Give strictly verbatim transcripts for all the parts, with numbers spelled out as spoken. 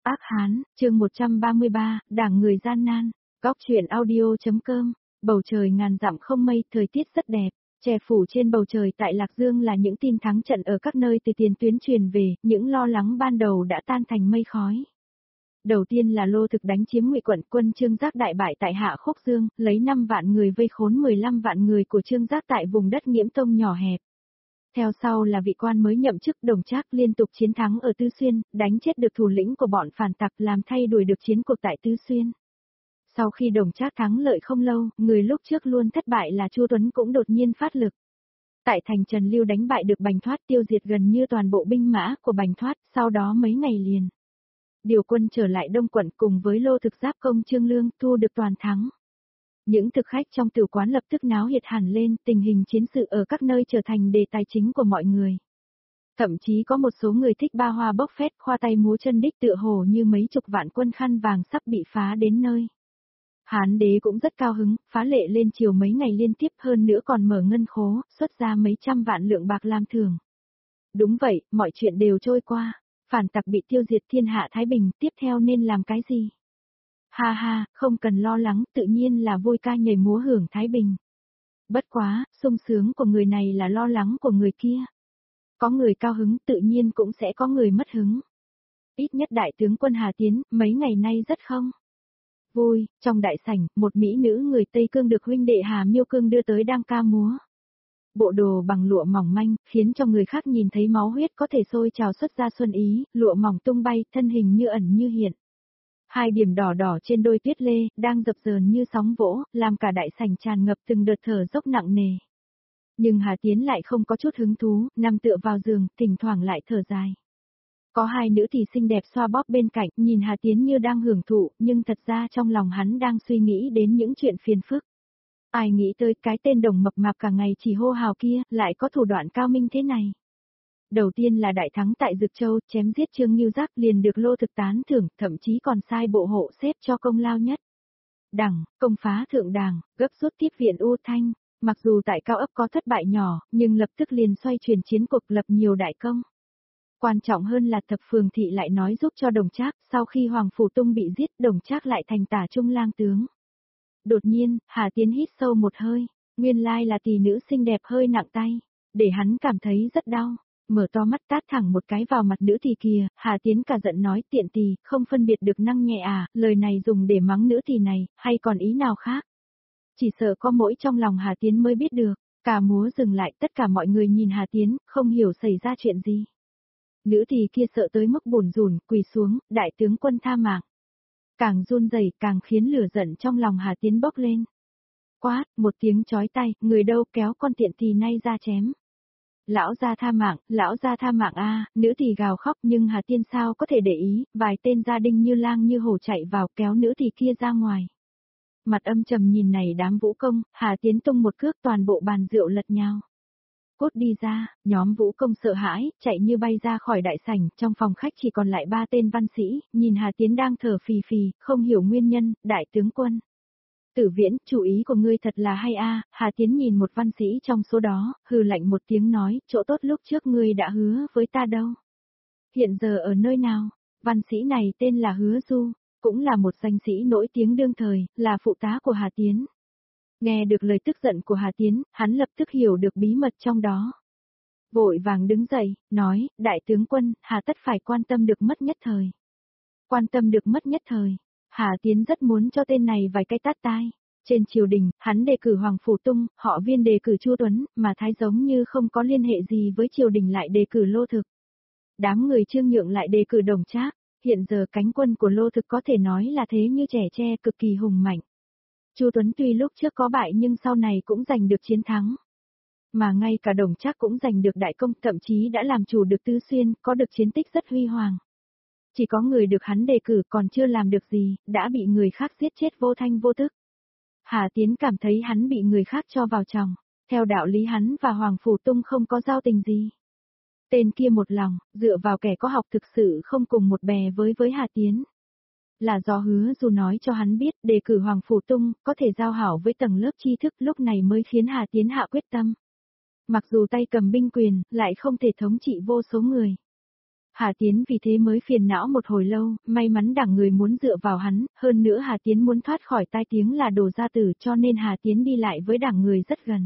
Ác Hán, chương một trăm ba mươi ba, Đảng người gian nan. Góc truyện audio.com. Bầu trời ngàn dặm không mây, thời tiết rất đẹp. Che phủ trên bầu trời tại Lạc Dương là những tin thắng trận ở các nơi từ tiền tuyến truyền về, những lo lắng ban đầu đã tan thành mây khói. Đầu tiên là Lô Thực đánh chiếm Ngụy quận, quân Trương Giác đại bại tại Hạ Khúc Dương, lấy năm vạn người vây khốn mười lăm vạn người của Trương Giác tại vùng đất Nghiễm Tông nhỏ hẹp. Theo sau là vị quan mới nhậm chức Đồng Trác liên tục chiến thắng ở Tứ Xuyên, đánh chết được thủ lĩnh của bọn phản tặc, làm thay đổi được chiến cuộc tại Tứ Xuyên. Sau khi Đồng Trác thắng lợi không lâu, người lúc trước luôn thất bại là Chu Tuấn cũng đột nhiên phát lực. Tại thành Trần Lưu đánh bại được Bành Thoát, tiêu diệt gần như toàn bộ binh mã của Bành Thoát, sau đó mấy ngày liền điều quân trở lại Đông quận cùng với Lô Thực giáp công Trương Lương, thu được toàn thắng. Những thực khách trong tử quán lập tức náo nhiệt hẳn lên, tình hình chiến sự ở các nơi trở thành đề tài chính của mọi người. Thậm chí có một số người thích ba hoa bốc phét, khoa tay múa chân đích tựa hồ như mấy chục vạn quân khăn vàng sắp bị phá đến nơi. Hán đế cũng rất cao hứng, phá lệ lên triều mấy ngày liên tiếp, hơn nữa còn mở ngân khố, xuất ra mấy trăm vạn lượng bạc làm thưởng. Đúng vậy, mọi chuyện đều trôi qua, phản tặc bị tiêu diệt, thiên hạ thái bình, tiếp theo nên làm cái gì? Ha ha, không cần lo lắng, tự nhiên là vui ca nhảy múa hưởng thái bình. Bất quá, sung sướng của người này là lo lắng của người kia. Có người cao hứng, tự nhiên cũng sẽ có người mất hứng. Ít nhất đại tướng quân Hà Tiến, mấy ngày nay rất không vui. Trong đại sảnh, một mỹ nữ người Tây Cương được huynh đệ Hà Miêu Cương đưa tới đang ca múa. Bộ đồ bằng lụa mỏng manh, khiến cho người khác nhìn thấy máu huyết có thể sôi trào xuất ra xuân ý, lụa mỏng tung bay, thân hình như ẩn như hiện. Hai điểm đỏ đỏ trên đôi tuyết lê, đang dập dờn như sóng vỗ, làm cả đại sảnh tràn ngập từng đợt thở dốc nặng nề. Nhưng Hà Tiến lại không có chút hứng thú, nằm tựa vào giường, thỉnh thoảng lại thở dài. Có hai nữ thì xinh đẹp xoa bóp bên cạnh, nhìn Hà Tiến như đang hưởng thụ, nhưng thật ra trong lòng hắn đang suy nghĩ đến những chuyện phiền phức. Ai nghĩ tới cái tên đồng mập mạp cả ngày chỉ hô hào kia, lại có thủ đoạn cao minh thế này. Đầu tiên là đại thắng tại Dực Châu, chém giết Trương Ngưu Giác, liền được Lô Thực tán thưởng, thậm chí còn sai bộ hộ xếp cho công lao nhất. Đẳng, công phá thượng đàng, gấp rút tiếp viện U Thanh, mặc dù tại cao ấp có thất bại nhỏ, nhưng lập tức liền xoay chuyển chiến cuộc, lập nhiều đại công. Quan trọng hơn là Thập Phường Thị lại nói giúp cho Đồng Trác, sau khi Hoàng Phủ Tung bị giết, Đồng Trác lại thành tả trung lang tướng. Đột nhiên, Hà Tiến hít sâu một hơi, nguyên lai là tỷ nữ xinh đẹp hơi nặng tay, để hắn cảm thấy rất đau. Mở to mắt tát thẳng một cái vào mặt nữ tỳ kia, Hà Tiến cả giận nói, tiện tỳ, không phân biệt được năng nhẹ à, lời này dùng để mắng nữ tỳ này, hay còn ý nào khác? Chỉ sợ có mỗi trong lòng Hà Tiến mới biết được. Cả múa dừng lại, tất cả mọi người nhìn Hà Tiến, không hiểu xảy ra chuyện gì. Nữ tỳ kia sợ tới mức bủn rủn, quỳ xuống, đại tướng quân tha mạng. Càng run rẩy, càng khiến lửa giận trong lòng Hà Tiến bốc lên. Quát, một tiếng chói tai, người đâu kéo con tiện tỳ nay ra chém. Lão gia tha mạng, lão gia tha mạng a, nữ tỳ gào khóc, nhưng Hà Tiên sao có thể để ý, vài tên gia đình như lang như hổ chạy vào kéo nữ tỳ kia ra ngoài. Mặt âm trầm nhìn này đám vũ công, Hà Tiến tung một cước, toàn bộ bàn rượu lật nhào. Cốt đi ra, nhóm vũ công sợ hãi, chạy như bay ra khỏi đại sảnh, trong phòng khách chỉ còn lại ba tên văn sĩ, nhìn Hà Tiến đang thở phì phì, không hiểu nguyên nhân, đại tướng quân. Tử Viễn, chủ ý của ngươi thật là hay a. Hà Tiến nhìn một văn sĩ trong số đó, hừ lạnh một tiếng nói, chỗ tốt lúc trước ngươi đã hứa với ta đâu. Hiện giờ ở nơi nào? Văn sĩ này tên là Hứa Du, cũng là một danh sĩ nổi tiếng đương thời, là phụ tá của Hà Tiến. Nghe được lời tức giận của Hà Tiến, hắn lập tức hiểu được bí mật trong đó. Vội vàng đứng dậy, nói, đại tướng quân, hà tất phải quan tâm được mất nhất thời. Quan tâm được mất nhất thời. Hà Tiến rất muốn cho tên này vài cái tát tai. Trên triều đình, hắn đề cử Hoàng Phủ Tung, họ Viên đề cử Chu Tuấn, mà Thái giống như không có liên hệ gì với triều đình lại đề cử Lô Thực. Đám người Trương Nhượng lại đề cử Đồng Trác, hiện giờ cánh quân của Lô Thực có thể nói là thế như trẻ tre, cực kỳ hùng mạnh. Chu Tuấn tuy lúc trước có bại nhưng sau này cũng giành được chiến thắng. Mà ngay cả Đồng Trác cũng giành được đại công, thậm chí đã làm chủ được Tứ Xuyên, có được chiến tích rất huy hoàng. Chỉ có người được hắn đề cử còn chưa làm được gì, đã bị người khác giết chết vô thanh vô tức. Hà Tiến cảm thấy hắn bị người khác cho vào chồng, theo đạo lý hắn và Hoàng Phủ Tung không có giao tình gì. Tên kia một lòng, dựa vào kẻ có học thực sự không cùng một bè với với Hà Tiến. Là do Hứa Du nói cho hắn biết, đề cử Hoàng Phủ Tung, có thể giao hảo với tầng lớp tri thức, lúc này mới khiến Hà Tiến hạ quyết tâm. Mặc dù tay cầm binh quyền, lại không thể thống trị vô số người. Hà Tiến vì thế mới phiền não một hồi lâu, may mắn đảng người muốn dựa vào hắn, hơn nữa Hà Tiến muốn thoát khỏi tai tiếng là đồ gia tử cho nên Hà Tiến đi lại với đảng người rất gần.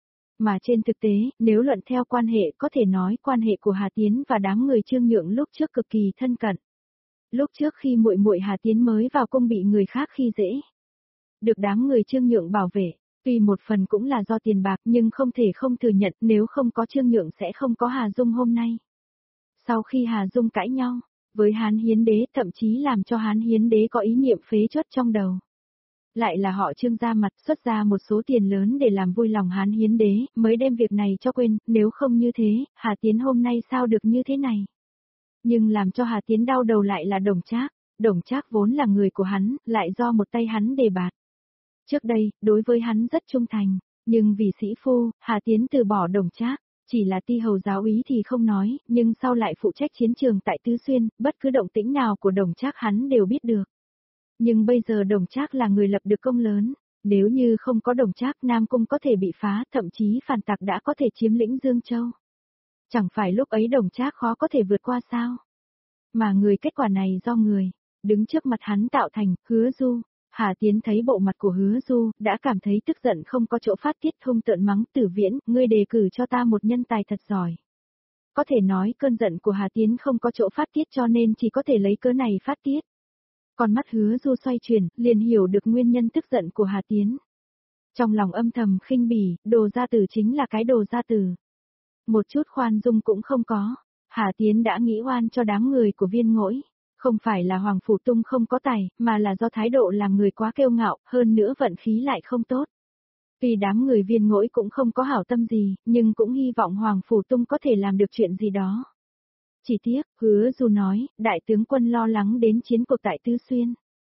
Mà trên thực tế, nếu luận theo quan hệ có thể nói quan hệ của Hà Tiến và đám người Trương Nhượng lúc trước cực kỳ thân cận. Lúc trước khi muội muội Hà Tiến mới vào cung bị người khác khi dễ, được đám người Trương Nhượng bảo vệ, tuy một phần cũng là do tiền bạc nhưng không thể không thừa nhận nếu không có Trương Nhượng sẽ không có Hà Dung hôm nay. Sau khi Hà Dung cãi nhau với Hán Hiến Đế thậm chí làm cho Hán Hiến Đế có ý niệm phế truất trong đầu. Lại là họ Trương ra mặt xuất ra một số tiền lớn để làm vui lòng Hán Hiến Đế, mới đem việc này cho quên, nếu không như thế, Hà Tiến hôm nay sao được như thế này. Nhưng làm cho Hà Tiến đau đầu lại là Đồng Trác, Đồng Trác vốn là người của hắn, lại do một tay hắn đề bạt. Trước đây, đối với hắn rất trung thành, nhưng vì sĩ phu, Hà Tiến từ bỏ Đồng Trác. Chỉ là ti hầu giáo úy thì không nói, nhưng sau lại phụ trách chiến trường tại Tứ Xuyên, bất cứ động tĩnh nào của Đồng Trác hắn đều biết được. Nhưng bây giờ Đồng Trác là người lập được công lớn, nếu như không có Đồng Trác Nam Cung có thể bị phá, thậm chí phản tặc đã có thể chiếm lĩnh Dương Châu. Chẳng phải lúc ấy Đồng Trác khó có thể vượt qua sao? Mà người kết quả này do người, đứng trước mặt hắn tạo thành, Hứa Du. Hà Tiến thấy bộ mặt của Hứa Du, đã cảm thấy tức giận không có chỗ phát tiết hung tợn mắng Tử Viễn, ngươi đề cử cho ta một nhân tài thật giỏi. Có thể nói cơn giận của Hà Tiến không có chỗ phát tiết cho nên chỉ có thể lấy cớ này phát tiết. Còn mắt Hứa Du xoay chuyển, liền hiểu được nguyên nhân tức giận của Hà Tiến. Trong lòng âm thầm khinh bỉ, đồ gia tử chính là cái đồ gia tử. Một chút khoan dung cũng không có, Hà Tiến đã nghĩ oan cho đám người của Viên Ngỗi. Không phải là Hoàng Phủ Tung không có tài, mà là do thái độ làm người quá kiêu ngạo, hơn nữa vận khí lại không tốt. Tuy đám người Viên Ngỗi cũng không có hảo tâm gì, nhưng cũng hy vọng Hoàng Phủ Tung có thể làm được chuyện gì đó. Chỉ tiếc, Hứa Du nói, đại tướng quân lo lắng đến chiến cuộc tại Tứ Xuyên.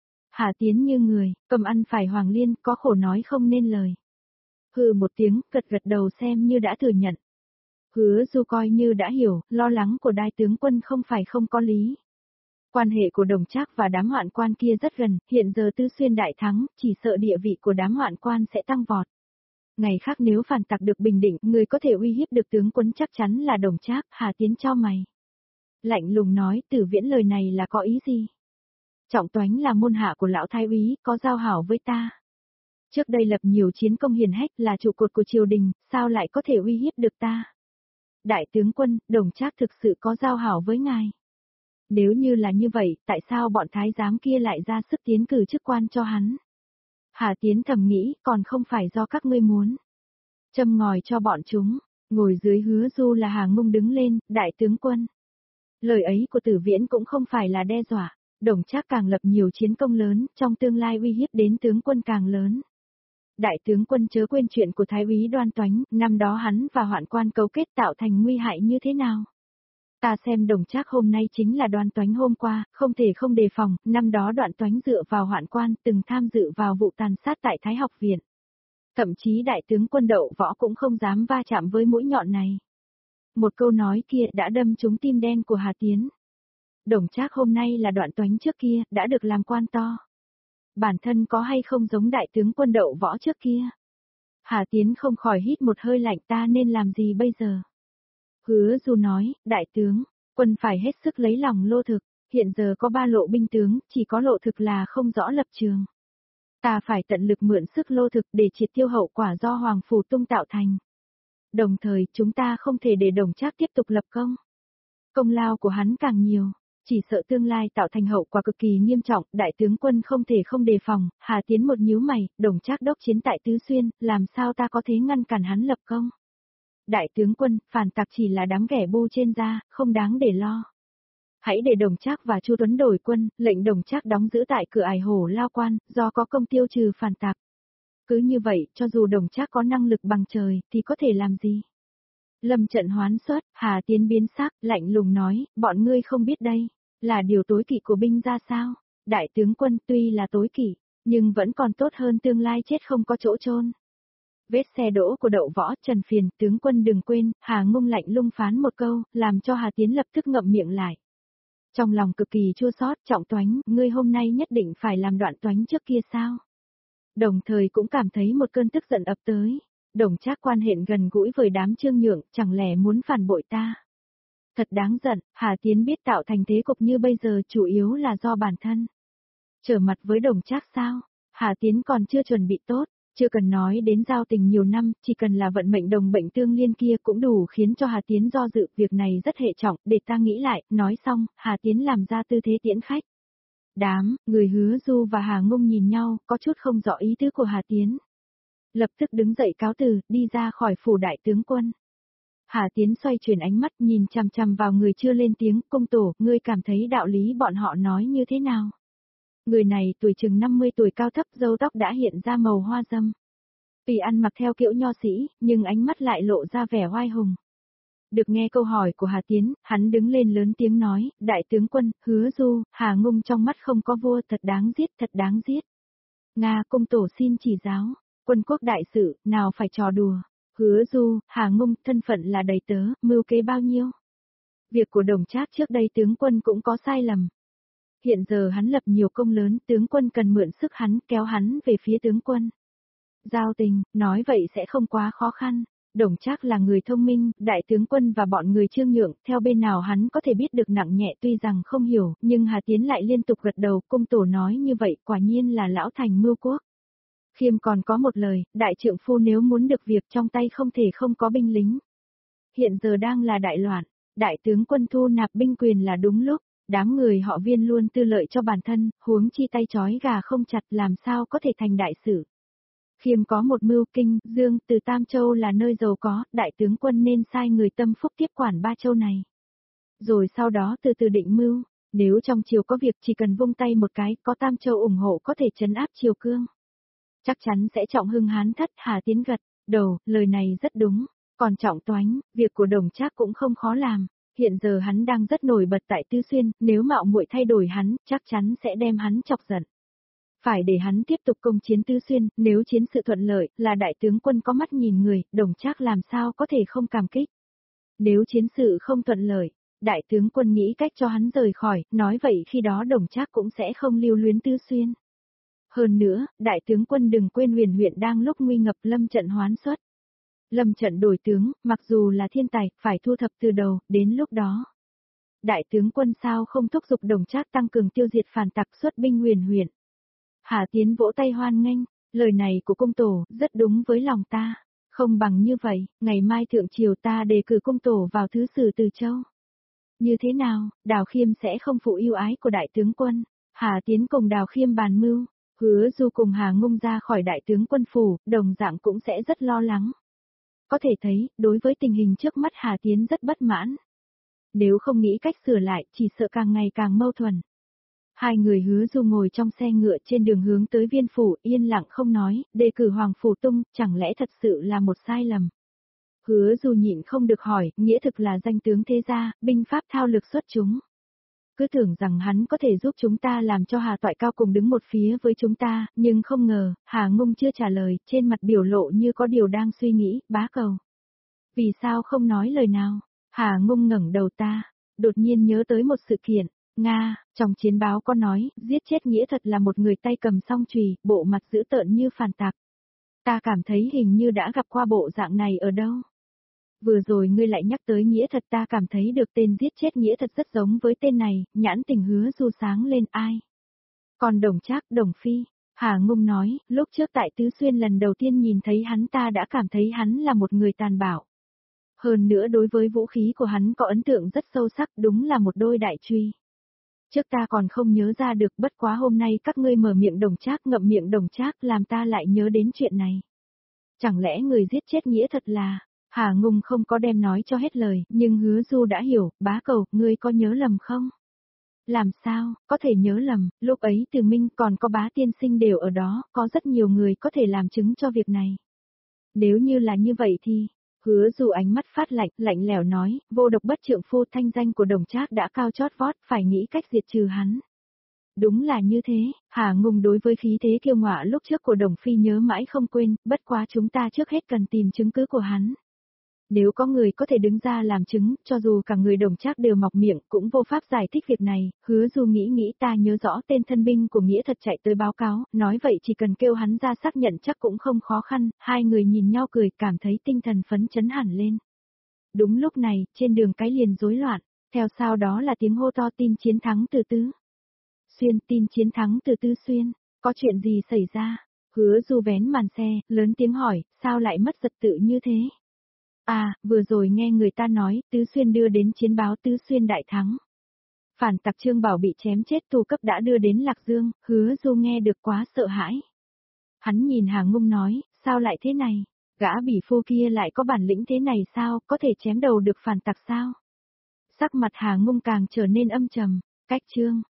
Hà Tiến như người, cầm ăn phải Hoàng Liên, có khổ nói không nên lời. Hừ một tiếng, gật gật đầu xem như đã thừa nhận. Hứa Du coi như đã hiểu, lo lắng của đại tướng quân không phải không có lý. Quan hệ của Đồng Trác và đám hoạn quan kia rất gần, hiện giờ Tứ Xuyên đại thắng, chỉ sợ địa vị của đám hoạn quan sẽ tăng vọt. Ngày khác nếu phản tặc được bình định, người có thể uy hiếp được tướng quân chắc chắn là Đồng Trác. Hà Tiến cho mày. Lạnh lùng nói, Tử Viễn lời này là có ý gì? Trọng Toánh là môn hạ của lão thái úy, có giao hảo với ta. Trước đây lập nhiều chiến công hiển hách, là trụ cột của triều đình, sao lại có thể uy hiếp được ta? Đại tướng quân, Đồng Trác thực sự có giao hảo với ngài. Nếu như là như vậy, tại sao bọn thái giám kia lại ra sức tiến cử chức quan cho hắn? Hà Tiến thầm nghĩ, còn không phải do các ngươi muốn. Châm ngòi cho bọn chúng, ngồi dưới Hứa Du là Hà Ngung đứng lên, đại tướng quân. Lời ấy của Tử Viễn cũng không phải là đe dọa, Đồng Trác càng lập nhiều chiến công lớn, trong tương lai uy hiếp đến tướng quân càng lớn. Đại tướng quân chớ quên chuyện của Thái úy Đoan Toánh, năm đó hắn và hoạn quan cấu kết tạo thành nguy hại như thế nào? Ta xem Đồng Trác hôm nay chính là Đoan Toánh hôm qua, không thể không đề phòng, năm đó Đoan Toánh dựa vào hoạn quan từng tham dự vào vụ tàn sát tại Thái học viện. Thậm chí đại tướng quân Đậu Võ cũng không dám va chạm với mũi nhọn này. Một câu nói kia đã đâm trúng tim đen của Hà Tiến. Đồng Trác hôm nay là Đoan Toánh trước kia, đã được làm quan to. Bản thân có hay không giống đại tướng quân Đậu Võ trước kia? Hà Tiến không khỏi hít một hơi lạnh, ta nên làm gì bây giờ? Hứa Du nói, đại tướng, quân phải hết sức lấy lòng Lô Thực, hiện giờ có ba lộ binh tướng, chỉ có Lộ Thực là không rõ lập trường. Ta phải tận lực mượn sức Lô Thực để triệt tiêu hậu quả do Hoàng Phủ Tung tạo thành. Đồng thời, chúng ta không thể để Đồng Trác tiếp tục lập công. Công lao của hắn càng nhiều, chỉ sợ tương lai tạo thành hậu quả cực kỳ nghiêm trọng, đại tướng quân không thể không đề phòng. Hà Tiến một nhíu mày, Đồng Trác đốc chiến tại Tứ Xuyên, làm sao ta có thể ngăn cản hắn lập công? Đại tướng quân, phản tặc chỉ là đám ghẻ bu trên da, không đáng để lo. Hãy để Đồng Trác và Chu Tuấn đổi quân, lệnh Đồng Trác đóng giữ tại cửa ải Hổ Lao Quan, do có công tiêu trừ phản tặc. Cứ như vậy, cho dù Đồng Trác có năng lực bằng trời, thì có thể làm gì? Lâm trận hoán xuất, Hà Tiến biến sắc, lạnh lùng nói, bọn ngươi không biết đây, là điều tối kỵ của binh ra sao? Đại tướng quân tuy là tối kỵ, nhưng vẫn còn tốt hơn tương lai chết không có chỗ chôn. Vết xe đỗ của Đậu Võ, Trần Phiền, tướng quân đừng quên, Hà Ngung lạnh lùng phán một câu, làm cho Hà Tiến lập tức ngậm miệng lại. Trong lòng cực kỳ chua xót, Trọng Toánh, ngươi hôm nay nhất định phải làm Đoạn Toánh trước kia sao? Đồng thời cũng cảm thấy một cơn tức giận ập tới. Đồng Trác quan hệ gần gũi với đám Trương Nhượng, chẳng lẽ muốn phản bội ta? Thật đáng giận, Hà Tiến biết tạo thành thế cục như bây giờ chủ yếu là do bản thân. Trở mặt với Đồng Trác sao? Hà Tiến còn chưa chuẩn bị tốt, chưa cần nói đến giao tình nhiều năm, chỉ cần là vận mệnh đồng bệnh tương liên kia cũng đủ khiến cho Hà Tiến do dự, việc này rất hệ trọng, để ta nghĩ lại, nói xong, Hà Tiến làm ra tư thế tiễn khách. Đám, người Hứa Du và Hà Ngông nhìn nhau, có chút không rõ ý tứ của Hà Tiến. Lập tức đứng dậy cáo từ, đi ra khỏi phủ đại tướng quân. Hà Tiến xoay chuyển ánh mắt nhìn chằm chằm vào người chưa lên tiếng, công tổ, ngươi cảm thấy đạo lý bọn họ nói như thế nào? Người này tuổi chừng năm mươi tuổi, cao thấp, râu tóc đã hiện ra màu hoa dâm. Tuy ăn mặc theo kiểu nho sĩ, nhưng ánh mắt lại lộ ra vẻ oai hùng. Được nghe câu hỏi của Hà Tiến, hắn đứng lên lớn tiếng nói, đại tướng quân, Hứa Du, Hà Ngông trong mắt không có vua, thật đáng giết, thật đáng giết. Nga, công tổ xin chỉ giáo, quân quốc đại sự, nào phải trò đùa. Hứa Du, Hà Ngông, thân phận là đầy tớ, mưu kế bao nhiêu. Việc của Đồng Trác trước đây tướng quân cũng có sai lầm. Hiện giờ hắn lập nhiều công lớn, tướng quân cần mượn sức hắn, kéo hắn về phía tướng quân. Giao tình, nói vậy sẽ không quá khó khăn. Đồng Trác là người thông minh, đại tướng quân và bọn người Trương Nhượng, theo bên nào hắn có thể biết được nặng nhẹ, tuy rằng không hiểu, nhưng Hà Tiến lại liên tục gật đầu, công tổ nói như vậy, quả nhiên là lão thành mưu quốc. Khiêm còn có một lời, đại trượng phu nếu muốn được việc trong tay không thể không có binh lính. Hiện giờ đang là đại loạn, đại tướng quân thu nạp binh quyền là đúng lúc, đám người họ Viên luôn tư lợi cho bản thân, huống chi tay trói gà không chặt làm sao có thể thành đại sự. Khiêm có một mưu, Kinh, Dương, từ Tam Châu là nơi giàu có, đại tướng quân nên sai người tâm phúc tiếp quản ba châu này. Rồi sau đó từ từ định mưu, nếu trong triều có việc chỉ cần vung tay một cái, có Tam Châu ủng hộ có thể trấn áp triều cương. Chắc chắn sẽ trọng hưng hán thất. Hà Tiến gật đầu, lời này rất đúng, còn Trọng Toánh, việc của Đồng Trác cũng không khó làm. Hiện giờ hắn đang rất nổi bật tại Tứ Xuyên, nếu mạo muội thay đổi hắn, chắc chắn sẽ đem hắn chọc giận. Phải để hắn tiếp tục công chiến Tứ Xuyên, nếu chiến sự thuận lợi, là đại tướng quân có mắt nhìn người, Đồng Trác làm sao có thể không cảm kích. Nếu chiến sự không thuận lợi, đại tướng quân nghĩ cách cho hắn rời khỏi, nói vậy khi đó Đồng Trác cũng sẽ không lưu luyến Tứ Xuyên. Hơn nữa, đại tướng quân đừng quên Huyền huyện đang lúc nguy ngập, Lâm Trận hoán xuất. Lâm Trận đổi tướng, mặc dù là thiên tài, phải thu thập từ đầu, đến lúc đó. Đại tướng quân sao không thúc giục Đồng Trác tăng cường tiêu diệt phản tặc, xuất binh Huyền huyện. Hà Tiến vỗ tay hoan nghênh, lời này của công tổ, rất đúng với lòng ta. Không bằng như vậy, ngày mai thượng triều ta đề cử công tổ vào thứ sử Từ Châu. Như thế nào, Đào Khiêm sẽ không phụ yêu ái của đại tướng quân. Hà Tiến cùng Đào Khiêm bàn mưu, Hứa Du cùng Hà Ngông ra khỏi đại tướng quân phủ, đồng dạng cũng sẽ rất lo lắng. Có thể thấy, đối với tình hình trước mắt Hà Tiến rất bất mãn. Nếu không nghĩ cách sửa lại, chỉ sợ càng ngày càng mâu thuẫn. Hai người Hứa Du ngồi trong xe ngựa trên đường hướng tới Viên phủ, yên lặng không nói, đề cử Hoàng Phủ Tung, chẳng lẽ thật sự là một sai lầm. Hứa Du nhịn không được hỏi, nghĩa thực là danh tướng thế gia, binh pháp thao lược xuất chúng. Cứ tưởng rằng hắn có thể giúp chúng ta làm cho Hà Toại Cao cùng đứng một phía với chúng ta, nhưng không ngờ, Hà Ngông chưa trả lời, trên mặt biểu lộ như có điều đang suy nghĩ, bá cầu. Vì sao không nói lời nào? Hà Ngông ngẩng đầu ta, đột nhiên nhớ tới một sự kiện. Nga, trong chiến báo có nói, giết chết nghĩa thật là một người tay cầm song chùy, bộ mặt dữ tợn như phản tặc. Ta cảm thấy hình như đã gặp qua bộ dạng này ở đâu. Vừa rồi ngươi lại nhắc tới nghĩa thật, ta cảm thấy được tên giết chết nghĩa thật rất giống với tên này, nhãn tình Hứa Du sáng lên. Ai? Còn Đồng Trác, Đồng Phi. Hà Ngông nói, lúc trước tại Tứ Xuyên lần đầu tiên nhìn thấy hắn ta đã cảm thấy hắn là một người tàn bạo. Hơn nữa đối với vũ khí của hắn có ấn tượng rất sâu sắc, đúng là một đôi đại truy. Trước ta còn không nhớ ra được, bất quá hôm nay các ngươi mở miệng Đồng Trác, ngậm miệng Đồng Trác, làm ta lại nhớ đến chuyện này. Chẳng lẽ người giết chết nghĩa thật là... Hà Ngông không có đem nói cho hết lời, nhưng Hứa Du đã hiểu, bá cầu, ngươi có nhớ lầm không? Làm sao, có thể nhớ lầm, lúc ấy Từ Minh còn có Bá tiên sinh đều ở đó, có rất nhiều người có thể làm chứng cho việc này. Nếu như là như vậy thì, Hứa Du ánh mắt phát lạnh, lạnh lẽo nói, vô độc bất trượng phu, thanh danh của Đồng Trác đã cao chót vót, phải nghĩ cách diệt trừ hắn. Đúng là như thế, Hà Ngông đối với khí thế kiêu ngạo lúc trước của Đồng Phi nhớ mãi không quên, bất quá chúng ta trước hết cần tìm chứng cứ của hắn. Nếu có người có thể đứng ra làm chứng, cho dù cả người Đồng Trác đều mọc miệng, cũng vô pháp giải thích việc này. Hứa Du nghĩ nghĩ, ta nhớ rõ tên thân binh của nghĩa thật chạy tới báo cáo, nói vậy chỉ cần kêu hắn ra xác nhận chắc cũng không khó khăn. Hai người nhìn nhau cười, cảm thấy tinh thần phấn chấn hẳn lên. Đúng lúc này, trên đường cái liền rối loạn. Theo sau đó là tiếng hô to tin chiến thắng từ Tứ Xuyên, tin chiến thắng từ Tứ Xuyên, có chuyện gì xảy ra? Hứa Du vén màn xe, lớn tiếng hỏi, sao lại mất trật tự như thế? À, vừa rồi nghe người ta nói, Tứ Xuyên đưa đến chiến báo Tứ Xuyên đại thắng. Phản tặc Trương Bảo bị chém chết tù cấp đã đưa đến Lạc Dương, Hứa Du nghe được quá sợ hãi. Hắn nhìn Hà Ngung nói, sao lại thế này? Gã bỉ phu kia lại có bản lĩnh thế này sao, có thể chém đầu được phản tặc sao? Sắc mặt Hà Ngung càng trở nên âm trầm, cách Trương